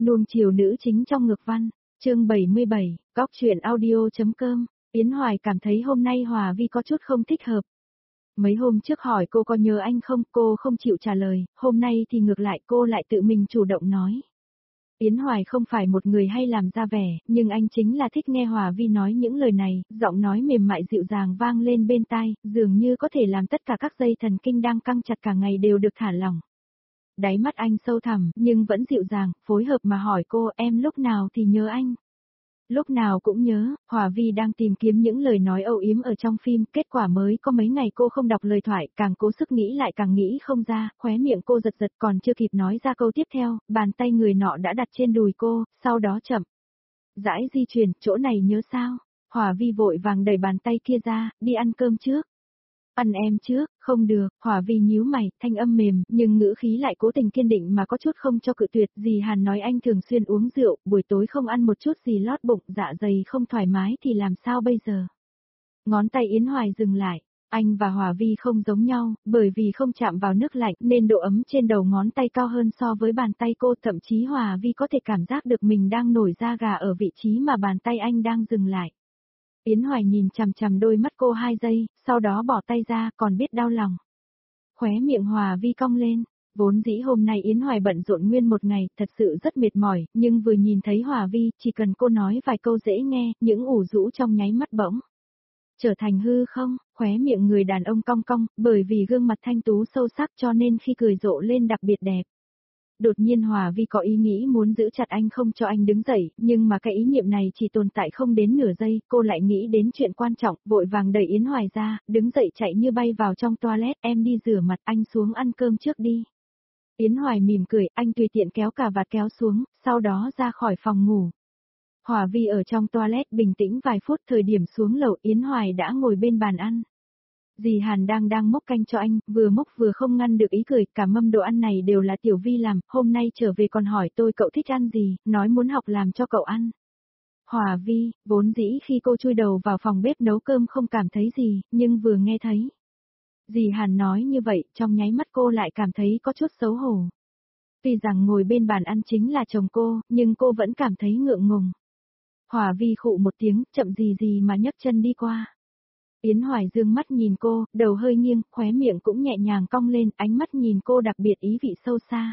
Nuông chiều nữ chính trong ngược văn, chương 77, góc truyện audio.com, Yến Hoài cảm thấy hôm nay Hòa Vi có chút không thích hợp. Mấy hôm trước hỏi cô có nhớ anh không, cô không chịu trả lời, hôm nay thì ngược lại cô lại tự mình chủ động nói. Yến Hoài không phải một người hay làm ra vẻ, nhưng anh chính là thích nghe Hòa Vi nói những lời này, giọng nói mềm mại dịu dàng vang lên bên tai, dường như có thể làm tất cả các dây thần kinh đang căng chặt cả ngày đều được thả lỏng. Đáy mắt anh sâu thẳm, nhưng vẫn dịu dàng, phối hợp mà hỏi cô, em lúc nào thì nhớ anh. Lúc nào cũng nhớ, Hòa Vi đang tìm kiếm những lời nói âu yếm ở trong phim, kết quả mới có mấy ngày cô không đọc lời thoại, càng cố sức nghĩ lại càng nghĩ không ra, khóe miệng cô giật giật còn chưa kịp nói ra câu tiếp theo, bàn tay người nọ đã đặt trên đùi cô, sau đó chậm rãi di chuyển, chỗ này nhớ sao? Hòa Vi vội vàng đẩy bàn tay kia ra, đi ăn cơm trước. Ăn em trước, không được, Hòa Vi nhíu mày, thanh âm mềm, nhưng ngữ khí lại cố tình kiên định mà có chút không cho cự tuyệt. Dì Hàn nói anh thường xuyên uống rượu, buổi tối không ăn một chút gì lót bụng, dạ dày không thoải mái thì làm sao bây giờ? Ngón tay Yến Hoài dừng lại, anh và Hòa Vi không giống nhau, bởi vì không chạm vào nước lạnh nên độ ấm trên đầu ngón tay cao hơn so với bàn tay cô, thậm chí Hòa Vi có thể cảm giác được mình đang nổi da gà ở vị trí mà bàn tay anh đang dừng lại. Yến Hoài nhìn chằm chằm đôi mắt cô 2 giây, sau đó bỏ tay ra, còn biết đau lòng. Khóe miệng Hòa Vi cong lên, vốn dĩ hôm nay Yến Hoài bận rộn nguyên một ngày, thật sự rất mệt mỏi, nhưng vừa nhìn thấy Hòa Vi, chỉ cần cô nói vài câu dễ nghe, những ủ rũ trong nháy mắt bỗng trở thành hư không, khóe miệng người đàn ông cong cong, bởi vì gương mặt thanh tú sâu sắc cho nên khi cười rộ lên đặc biệt đẹp. Đột nhiên Hòa Vi có ý nghĩ muốn giữ chặt anh không cho anh đứng dậy, nhưng mà cái ý niệm này chỉ tồn tại không đến nửa giây, cô lại nghĩ đến chuyện quan trọng, vội vàng đẩy Yến Hoài ra, đứng dậy chạy như bay vào trong toilet, em đi rửa mặt, anh xuống ăn cơm trước đi. Yến Hoài mỉm cười, anh tùy tiện kéo cà vạt kéo xuống, sau đó ra khỏi phòng ngủ. Hòa Vi ở trong toilet bình tĩnh vài phút, thời điểm xuống lầu Yến Hoài đã ngồi bên bàn ăn. Dì Hàn đang mốc canh cho anh, vừa mốc vừa không ngăn được ý cười, cả mâm đồ ăn này đều là Tiểu Vi làm, hôm nay trở về còn hỏi tôi cậu thích ăn gì, nói muốn học làm cho cậu ăn. Hòa Vi, vốn dĩ khi cô chui đầu vào phòng bếp nấu cơm không cảm thấy gì, nhưng vừa nghe thấy dì Hàn nói như vậy, trong nháy mắt cô lại cảm thấy có chút xấu hổ. Tuy rằng ngồi bên bàn ăn chính là chồng cô, nhưng cô vẫn cảm thấy ngượng ngùng. Hòa Vi khụ một tiếng, chậm gì gì mà nhấc chân đi qua. Yến Hoài dương mắt nhìn cô, đầu hơi nghiêng, khóe miệng cũng nhẹ nhàng cong lên, ánh mắt nhìn cô đặc biệt ý vị sâu xa.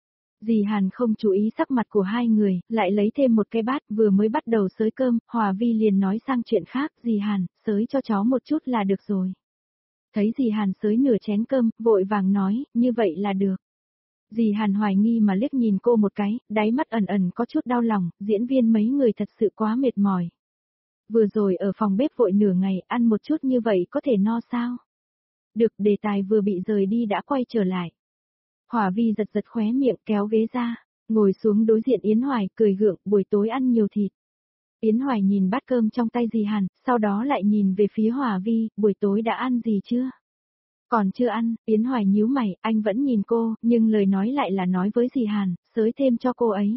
Dì Hàn không chú ý sắc mặt của hai người, lại lấy thêm một cái bát, vừa mới bắt đầu xới cơm, Hòa Vi liền nói sang chuyện khác, dì Hàn, xới cho cháu một chút là được rồi. Thấy dì Hàn xới nửa chén cơm, vội vàng nói, như vậy là được. Dì Hàn hoài nghi mà liếc nhìn cô một cái, đáy mắt ẩn ẩn có chút đau lòng, diễn viên mấy người thật sự quá mệt mỏi. Vừa rồi ở phòng bếp vội nửa ngày, ăn một chút như vậy có thể no sao? Được, đề tài vừa bị rời đi đã quay trở lại. Hòa Vi giật giật khóe miệng kéo ghế ra, ngồi xuống đối diện Yến Hoài, cười gượng, buổi tối ăn nhiều thịt. Yến Hoài nhìn bát cơm trong tay dì Hàn, sau đó lại nhìn về phía Hòa Vi, buổi tối đã ăn gì chưa? Còn chưa ăn, Yến Hoài nhíu mày, anh vẫn nhìn cô, nhưng lời nói lại là nói với dì Hàn, xới thêm cho cô ấy.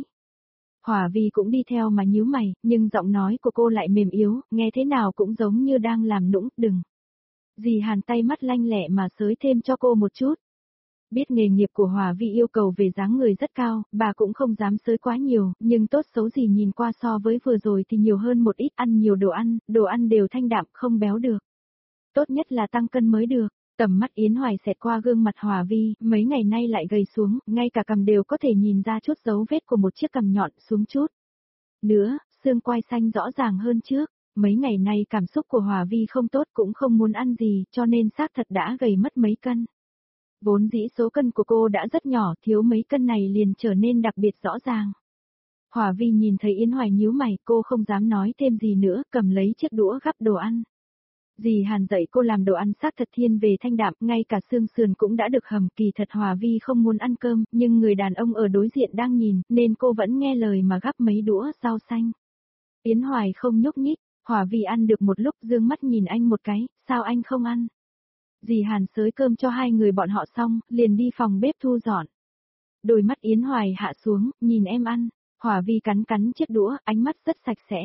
Hòa Vi cũng đi theo mà nhíu mày, nhưng giọng nói của cô lại mềm yếu, nghe thế nào cũng giống như đang làm nũng, đừng. Dì Hàn tay mắt lanh lẹ mà xới thêm cho cô một chút. Biết nghề nghiệp của Hòa Vi yêu cầu về dáng người rất cao, bà cũng không dám xới quá nhiều, nhưng tốt xấu gì nhìn qua so với vừa rồi thì nhiều hơn một ít, ăn nhiều đồ ăn đều thanh đạm, không béo được. Tốt nhất là tăng cân mới được. Tầm mắt Yến Hoài xẹt qua gương mặt Hòa Vi, mấy ngày nay lại gầy xuống, ngay cả cằm đều có thể nhìn ra chút dấu vết của một chiếc cằm nhọn xuống chút. Nữa, xương quai xanh rõ ràng hơn trước, mấy ngày nay cảm xúc của Hòa Vi không tốt cũng không muốn ăn gì, cho nên xác thật đã gầy mất mấy cân. Vốn dĩ số cân của cô đã rất nhỏ, thiếu mấy cân này liền trở nên đặc biệt rõ ràng. Hòa Vi nhìn thấy Yến Hoài nhíu mày, cô không dám nói thêm gì nữa, cầm lấy chiếc đũa gắp đồ ăn. Dì Hàn dạy cô làm đồ ăn xác thật thiên về thanh đạm, ngay cả xương sườn cũng đã được hầm, kỳ thật Hòa Vi không muốn ăn cơm, nhưng người đàn ông ở đối diện đang nhìn, nên cô vẫn nghe lời mà gắp mấy đũa rau xanh. Yến Hoài không nhúc nhích, Hòa Vi ăn được một lúc dương mắt nhìn anh một cái, sao anh không ăn? Dì Hàn xới cơm cho hai người bọn họ xong, liền đi phòng bếp thu dọn. Đôi mắt Yến Hoài hạ xuống, nhìn em ăn, Hòa Vi cắn cắn chiếc đũa, ánh mắt rất sạch sẽ.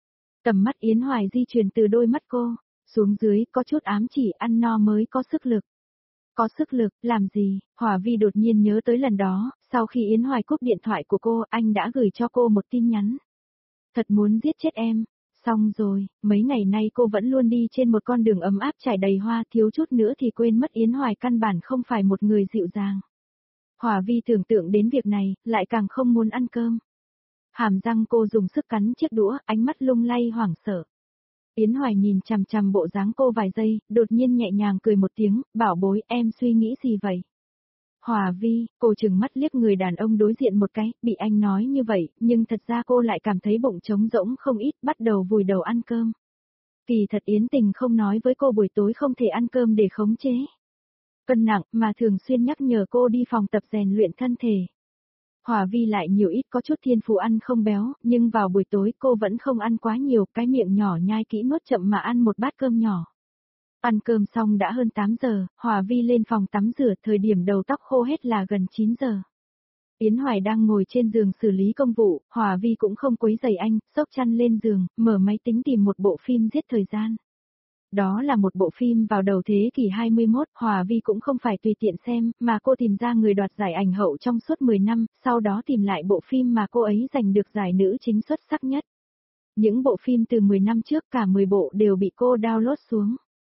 Tầm mắt Yến Hoài di chuyển từ đôi mắt cô xuống dưới, có chút ám chỉ ăn no mới có sức lực. Có sức lực, làm gì? Hòa Vi đột nhiên nhớ tới lần đó, sau khi Yến Hoài cúp điện thoại của cô, anh đã gửi cho cô một tin nhắn. Thật muốn giết chết em. Xong rồi, mấy ngày nay cô vẫn luôn đi trên một con đường ấm áp trải đầy hoa, thiếu chút nữa thì quên mất Yến Hoài căn bản không phải một người dịu dàng. Hòa Vi tưởng tượng đến việc này, lại càng không muốn ăn cơm. Hàm răng cô dùng sức cắn chiếc đũa, ánh mắt lung lay hoảng sợ. Yến Hoài nhìn chằm chằm bộ dáng cô vài giây, đột nhiên nhẹ nhàng cười một tiếng, bảo bối, em suy nghĩ gì vậy? Hòa Vi, cô chừng mắt liếc người đàn ông đối diện một cái, bị anh nói như vậy, nhưng thật ra cô lại cảm thấy bụng trống rỗng không ít, bắt đầu vùi đầu ăn cơm. Kỳ thật Yến Tình không nói với cô buổi tối không thể ăn cơm để khống chế cân nặng, mà thường xuyên nhắc nhở cô đi phòng tập rèn luyện thân thể. Hòa Vi lại nhiều ít có chút thiên phú ăn không béo, nhưng vào buổi tối cô vẫn không ăn quá nhiều, cái miệng nhỏ nhai kỹ nuốt chậm mà ăn một bát cơm nhỏ. Ăn cơm xong đã hơn 8 giờ, Hòa Vi lên phòng tắm rửa, thời điểm đầu tóc khô hết là gần 9 giờ. Yến Hoài đang ngồi trên giường xử lý công vụ, Hòa Vi cũng không quấy rầy anh, xốc chăn lên giường, mở máy tính tìm một bộ phim giết thời gian. Đó là một bộ phim vào đầu thế kỷ 21, Hòa Vi cũng không phải tùy tiện xem, mà cô tìm ra người đoạt giải ảnh hậu trong suốt 10 năm, sau đó tìm lại bộ phim mà cô ấy giành được giải nữ chính xuất sắc nhất. Những bộ phim từ 10 năm trước cả 10 bộ đều bị cô download xuống.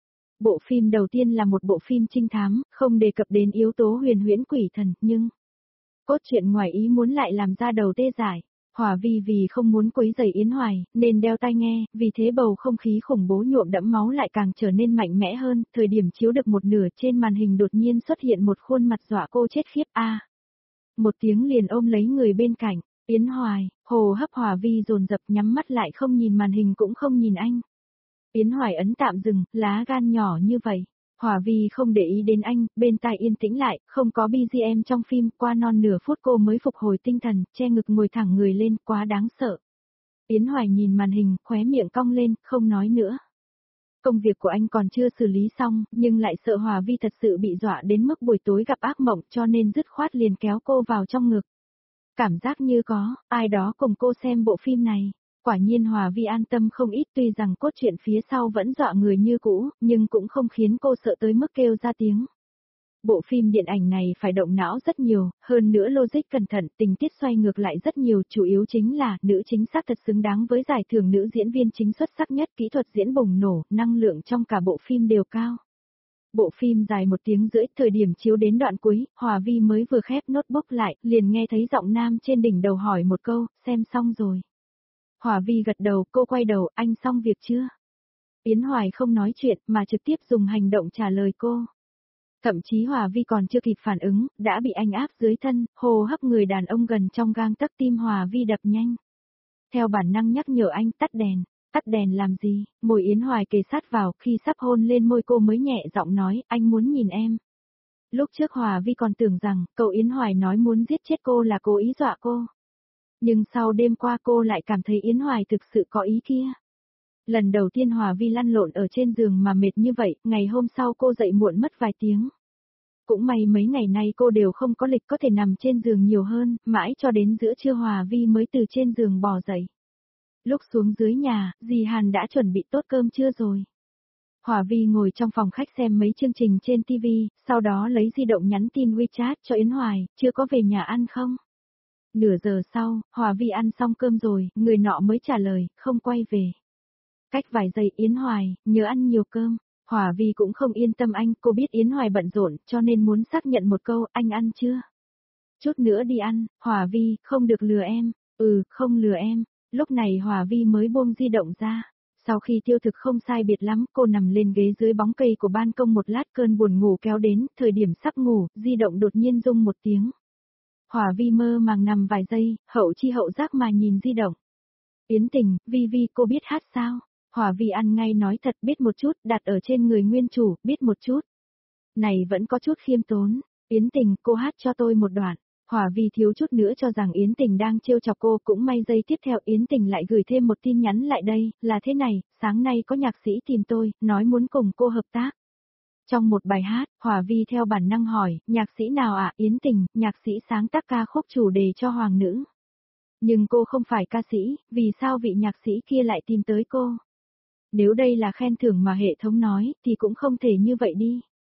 Bộ phim đầu tiên là một bộ phim trinh thám, không đề cập đến yếu tố huyền huyễn quỷ thần, nhưng cốt truyện ngoài ý muốn lại làm ra đầu tê dại. Hòa Vi vì không muốn quấy rầy Yến Hoài, nên đeo tai nghe, vì thế bầu không khí khủng bố nhuộm đẫm máu lại càng trở nên mạnh mẽ hơn, thời điểm chiếu được một nửa trên màn hình đột nhiên xuất hiện một khuôn mặt dọa cô chết khiếp a. Một tiếng liền ôm lấy người bên cạnh, Yến Hoài, hô hấp Hòa Vi dồn dập nhắm mắt lại không nhìn màn hình cũng không nhìn anh. Yến Hoài ấn tạm dừng, lá gan nhỏ như vậy. Hòa Vi không để ý đến anh, bên tai yên tĩnh lại, không có BGM trong phim, qua non nửa phút cô mới phục hồi tinh thần, che ngực ngồi thẳng người lên, quá đáng sợ. Yến Hoài nhìn màn hình, khóe miệng cong lên, không nói nữa. Công việc của anh còn chưa xử lý xong, nhưng lại sợ Hòa Vi thật sự bị dọa đến mức buổi tối gặp ác mộng cho nên dứt khoát liền kéo cô vào trong ngực. Cảm giác như có ai đó cùng cô xem bộ phim này. Quả nhiên Hòa Vi an tâm không ít, tuy rằng cốt truyện phía sau vẫn dọa người như cũ, nhưng cũng không khiến cô sợ tới mức kêu ra tiếng. Bộ phim điện ảnh này phải động não rất nhiều, hơn nữa logic cẩn thận, tình tiết xoay ngược lại rất nhiều, chủ yếu chính là nữ chính xác thật xứng đáng với giải thưởng nữ diễn viên chính xuất sắc nhất, kỹ thuật diễn bùng nổ, năng lượng trong cả bộ phim đều cao. Bộ phim dài 1 tiếng rưỡi, thời điểm chiếu đến đoạn cuối, Hòa Vi mới vừa khép notebook lại, liền nghe thấy giọng nam trên đỉnh đầu hỏi một câu, xem xong rồi. Hòa Vi gật đầu, cô quay đầu, anh xong việc chưa? Yến Hoài không nói chuyện, mà trực tiếp dùng hành động trả lời cô. Thậm chí Hòa Vi còn chưa kịp phản ứng, đã bị anh áp dưới thân, hô hấp người đàn ông gần trong gang tấc, tim Hòa Vi đập nhanh. Theo bản năng nhắc nhở anh tắt đèn làm gì, môi Yến Hoài kề sát vào, khi sắp hôn lên môi cô mới nhẹ giọng nói, anh muốn nhìn em. Lúc trước Hòa Vi còn tưởng rằng, cậu Yến Hoài nói muốn giết chết cô là cố ý dọa cô. Nhưng sau đêm qua cô lại cảm thấy Yến Hoài thực sự có ý kia. Lần đầu tiên Hòa Vi lăn lộn ở trên giường mà mệt như vậy, ngày hôm sau cô dậy muộn mất vài tiếng. Cũng may mấy ngày nay cô đều không có lịch có thể nằm trên giường nhiều hơn, mãi cho đến giữa trưa Hòa Vi mới từ trên giường bò dậy. Lúc xuống dưới nhà, dì Hàn đã chuẩn bị tốt cơm trưa rồi. Hòa Vi ngồi trong phòng khách xem mấy chương trình trên TV, sau đó lấy di động nhắn tin WeChat cho Yến Hoài, chưa có về nhà ăn không? Nửa giờ sau, Hòa Vi ăn xong cơm rồi, người nọ mới trả lời, không quay về. Cách vài giây Yến Hoài, nhớ ăn nhiều cơm. Hòa Vi cũng không yên tâm anh, cô biết Yến Hoài bận rộn, cho nên muốn xác nhận một câu, anh ăn chưa? Chút nữa đi ăn, Hòa Vi, không được lừa em. Không lừa em. Lúc này Hòa Vi mới buông di động ra. Sau khi tiêu thực không sai biệt lắm, cô nằm lên ghế dưới bóng cây của ban công một lát, cơn buồn ngủ kéo đến, thời điểm sắp ngủ, di động đột nhiên rung một tiếng. Hòa Vi mơ màng nằm vài giây, hậu chi hậu giác mà nhìn di động. Yến Tình, Vi cô biết hát sao? Hòa Vi ăn ngay nói thật, biết một chút, đặt ở trên người nguyên chủ, biết một chút. Này vẫn có chút khiêm tốn. Yến Tình, cô hát cho tôi một đoạn. Hòa Vi thiếu chút nữa cho rằng Yến Tình đang trêu chọc cô, cũng may giây tiếp theo Yến Tình lại gửi thêm một tin nhắn lại đây, là thế này, sáng nay có nhạc sĩ tìm tôi, nói muốn cùng cô hợp tác. Trong một bài hát, Hòa Vi theo bản năng hỏi, nhạc sĩ nào ạ? Yến Tình, nhạc sĩ sáng tác ca khúc chủ đề cho hoàng nữ. Nhưng cô không phải ca sĩ, vì sao vị nhạc sĩ kia lại tìm tới cô? Nếu đây là khen thưởng mà hệ thống nói, thì cũng không thể như vậy đi.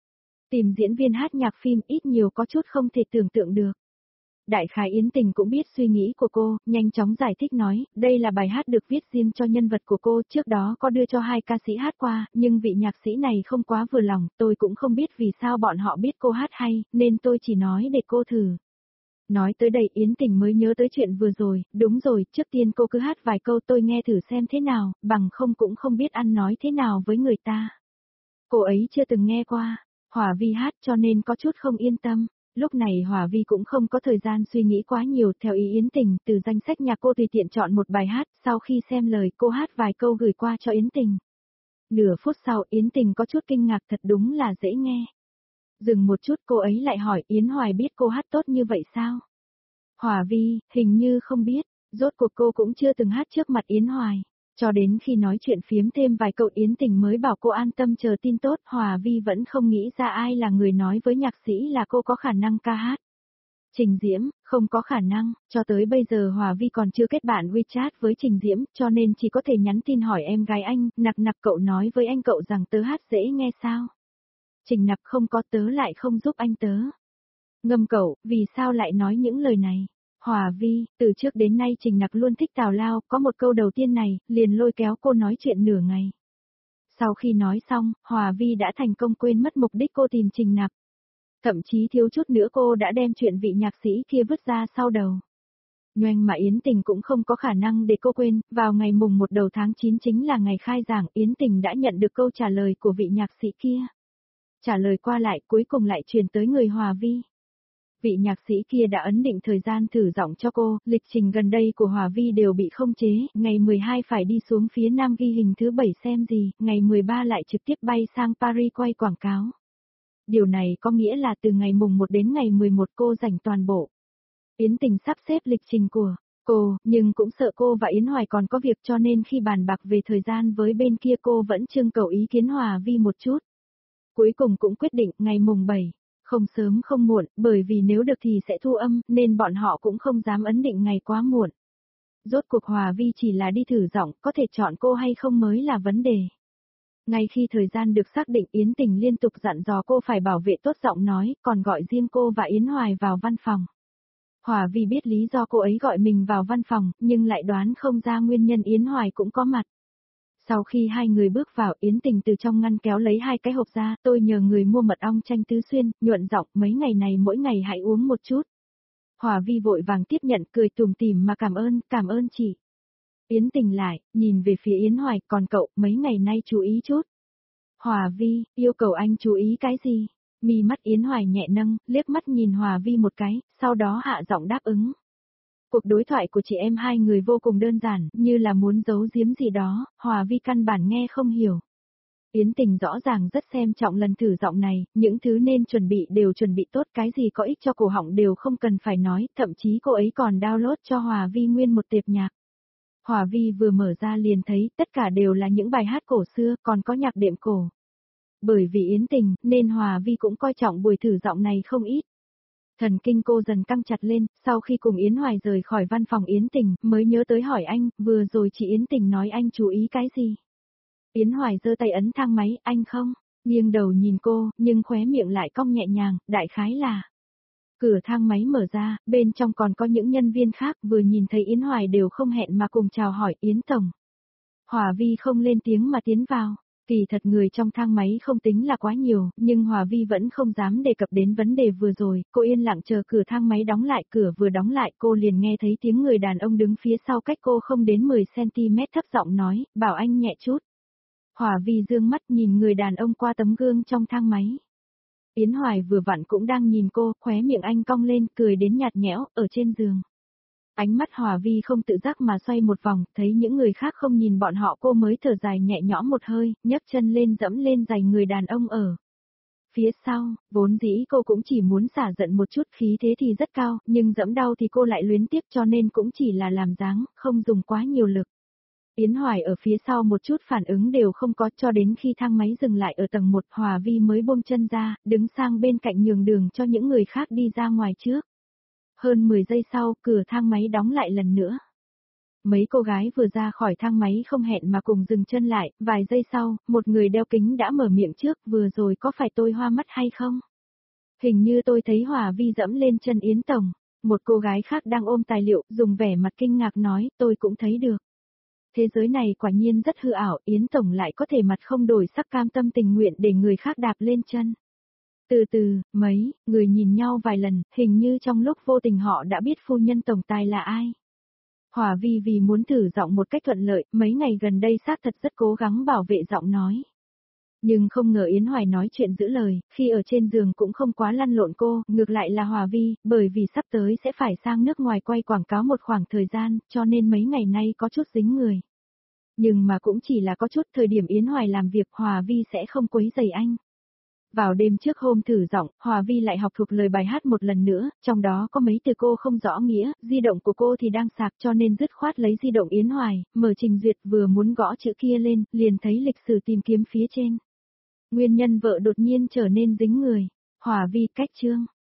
Tìm diễn viên hát nhạc phim ít nhiều có chút không thể tưởng tượng được. Đại khái Yến Tình cũng biết suy nghĩ của cô, nhanh chóng giải thích nói, đây là bài hát được viết riêng cho nhân vật của cô, trước đó có đưa cho 2 ca sĩ hát qua, nhưng vị nhạc sĩ này không quá vừa lòng, tôi cũng không biết vì sao bọn họ biết cô hát hay, nên tôi chỉ nói để cô thử. Nói tới đây Yến Tình mới nhớ tới chuyện vừa rồi, đúng rồi, trước tiên cô cứ hát vài câu tôi nghe thử xem thế nào, bằng không cũng không biết ăn nói thế nào với người ta. Cô ấy chưa từng nghe qua, Hòa Vi hát cho nên có chút không yên tâm. Lúc này Hòa Vi cũng không có thời gian suy nghĩ quá nhiều, theo ý Yến Tình, từ danh sách nhạc cô tùy tiện chọn một bài hát, sau khi xem lời cô hát vài câu gửi qua cho Yến Tình. Nửa phút sau Yến Tình có chút kinh ngạc, thật đúng là dễ nghe. Dừng một chút cô ấy lại hỏi Yến Hoài biết cô hát tốt như vậy sao? Hòa Vi, hình như không biết, rốt cuộc cô cũng chưa từng hát trước mặt Yến Hoài. Cho đến khi nói chuyện phiếm thêm vài câu Yến Tình mới bảo cô an tâm chờ tin tốt, Hòa Vi vẫn không nghĩ ra ai là người nói với nhạc sĩ là cô có khả năng ca hát. Trình Diễm, không có khả năng, cho tới bây giờ Hòa Vi còn chưa kết bạn WeChat với Trình Diễm, cho nên chỉ có thể nhắn tin hỏi em gái anh, nặc nặc cậu nói với anh cậu rằng tớ hát dễ nghe sao? Trình nặc không có tớ lại không giúp anh tớ. Ngâm cậu, vì sao lại nói những lời này? Hòa Vi, từ trước đến nay Trình Nặc luôn thích tào lao, có một câu đầu tiên này, liền lôi kéo cô nói chuyện nửa ngày. Sau khi nói xong, Hòa Vi đã thành công quên mất mục đích cô tìm Trình Nặc. Thậm chí thiếu chút nữa cô đã đem chuyện vị nhạc sĩ kia vứt ra sau đầu. Nhoẻn mà Yến Tình cũng không có khả năng để cô quên, vào ngày mùng 1 đầu tháng 9 chính là ngày khai giảng, Yến Tình đã nhận được câu trả lời của vị nhạc sĩ kia. Trả lời qua lại cuối cùng lại truyền tới người Hòa Vi. Vị nhạc sĩ kia đã ấn định thời gian thử giọng cho cô, lịch trình gần đây của Hòa Vi đều bị không chế, ngày 12 phải đi xuống phía Nam ghi hình thứ 7 xem gì, ngày 13 lại trực tiếp bay sang Paris quay quảng cáo. Điều này có nghĩa là từ ngày mùng 1 đến ngày 11 cô rảnh toàn bộ. Yến Tình sắp xếp lịch trình của cô, nhưng cũng sợ cô và Yến Hoài còn có việc cho nên khi bàn bạc về thời gian với bên kia cô vẫn trưng cầu ý kiến Hòa Vi một chút. Cuối cùng cũng quyết định ngày mùng 7. Không sớm không muộn, bởi vì nếu được thì sẽ thu âm, nên bọn họ cũng không dám ấn định ngày quá muộn. Rốt cuộc Hòa Vi chỉ là đi thử giọng, có thể chọn cô hay không mới là vấn đề. Ngay khi thời gian được xác định Yến Tình liên tục dặn dò cô phải bảo vệ tốt giọng nói, còn gọi riêng cô và Yến Hoài vào văn phòng. Hòa Vi biết lý do cô ấy gọi mình vào văn phòng, nhưng lại đoán không ra nguyên nhân Yến Hoài cũng có mặt. Sau khi hai người bước vào, Yến Tình từ trong ngăn kéo lấy 2 cái hộp ra, tôi nhờ người mua mật ong chanh tứ xuyên, nhuận giọng, mấy ngày này mỗi ngày hãy uống một chút. Hòa Vi vội vàng tiếp nhận, cười tủm tỉm mà cảm ơn chị. Yến Tình lại, nhìn về phía Yến Hoài, còn cậu, mấy ngày nay chú ý chút. Hòa Vi, yêu cầu anh chú ý cái gì? Mi mắt Yến Hoài nhẹ nâng, liếc mắt nhìn Hòa Vi một cái, sau đó hạ giọng đáp ứng. Cuộc đối thoại của chị em hai người vô cùng đơn giản, như là muốn giấu giếm gì đó, Hòa Vi căn bản nghe không hiểu. Yến Tình rõ ràng rất xem trọng lần thử giọng này, những thứ nên chuẩn bị đều chuẩn bị tốt, cái gì có ích cho cổ họng đều không cần phải nói, thậm chí cô ấy còn download cho Hòa Vi nguyên một tệp nhạc. Hòa Vi vừa mở ra liền thấy tất cả đều là những bài hát cổ xưa, còn có nhạc đệm cổ. Bởi vì Yến Tình, nên Hòa Vi cũng coi trọng buổi thử giọng này không ít. Thần kinh cô dần căng chặt lên, sau khi cùng Yến Hoài rời khỏi văn phòng Yến Tình, mới nhớ tới hỏi anh, vừa rồi chị Yến Tình nói anh chú ý cái gì? Yến Hoài giơ tay ấn thang máy, anh không? Nghiêng đầu nhìn cô, nhưng khóe miệng lại cong nhẹ nhàng, đại khái là. Cửa thang máy mở ra, bên trong còn có những nhân viên khác, vừa nhìn thấy Yến Hoài đều không hẹn mà cùng chào hỏi Yến Tổng. Hòa Vi không lên tiếng mà tiến vào. Kỳ thật người trong thang máy không tính là quá nhiều, nhưng Hòa Vi vẫn không dám đề cập đến vấn đề vừa rồi, cô yên lặng chờ cửa thang máy đóng lại, cửa vừa đóng lại cô liền nghe thấy tiếng người đàn ông đứng phía sau cách cô không đến 10cm thấp giọng nói, bảo anh nhẹ chút. Hòa Vi dương mắt nhìn người đàn ông qua tấm gương trong thang máy. Yến Hoài vừa vặn cũng đang nhìn cô, khóe miệng anh cong lên, cười đến nhạt nhẽo, ở trên giường. Ánh mắt Hòa Vi không tự giác mà xoay một vòng, thấy những người khác không nhìn bọn họ cô mới thở dài nhẹ nhõm một hơi, nhấc chân lên dẫm lên giày người đàn ông ở phía sau, vốn dĩ cô cũng chỉ muốn xả giận một chút, khí thế thì rất cao, nhưng dẫm đau thì cô lại luyến tiếc cho nên cũng chỉ là làm dáng, không dùng quá nhiều lực. Yến Hoài ở phía sau một chút phản ứng đều không có, cho đến khi thang máy dừng lại ở tầng 1, Hòa Vi mới buông chân ra, đứng sang bên cạnh nhường đường cho những người khác đi ra ngoài trước. Hơn 10 giây sau, cửa thang máy đóng lại lần nữa. Mấy cô gái vừa ra khỏi thang máy không hẹn mà cùng dừng chân lại, vài giây sau, một người đeo kính đã mở miệng trước, vừa rồi có phải tôi hoa mắt hay không? Hình như tôi thấy Hòa Vi dẫm lên chân Yến Tổng. Một cô gái khác đang ôm tài liệu, dùng vẻ mặt kinh ngạc nói, tôi cũng thấy được. Thế giới này quả nhiên rất hư ảo, Yến Tổng lại có thể mặt không đổi sắc cam tâm tình nguyện để người khác đạp lên chân. Từ từ, mấy người nhìn nhau vài lần, hình như trong lúc vô tình họ đã biết phu nhân tổng tài là ai. Hòa Vi vì muốn thử giọng một cách thuận lợi, mấy ngày gần đây xác thật rất cố gắng bảo vệ giọng nói. Nhưng không ngờ Yến Hoài nói chuyện giữ lời, khi ở trên giường cũng không quá lăn lộn cô, ngược lại là Hòa Vi, bởi vì sắp tới sẽ phải sang nước ngoài quay quảng cáo một khoảng thời gian, cho nên mấy ngày nay có chút dính người. Nhưng mà cũng chỉ là có chút, thời điểm Yến Hoài làm việc Hòa Vi sẽ không quấy rầy anh. Vào đêm trước hôm thử giọng, Hòa Vi lại học thuộc lời bài hát một lần nữa, trong đó có mấy từ cô không rõ nghĩa, di động của cô thì đang sạc cho nên dứt khoát lấy di động Yến Hoài, mở trình duyệt vừa muốn gõ chữ kia lên, liền thấy lịch sử tìm kiếm phía trên. Nguyên nhân vợ đột nhiên trở nên dính người. Hòa Vi cách chương.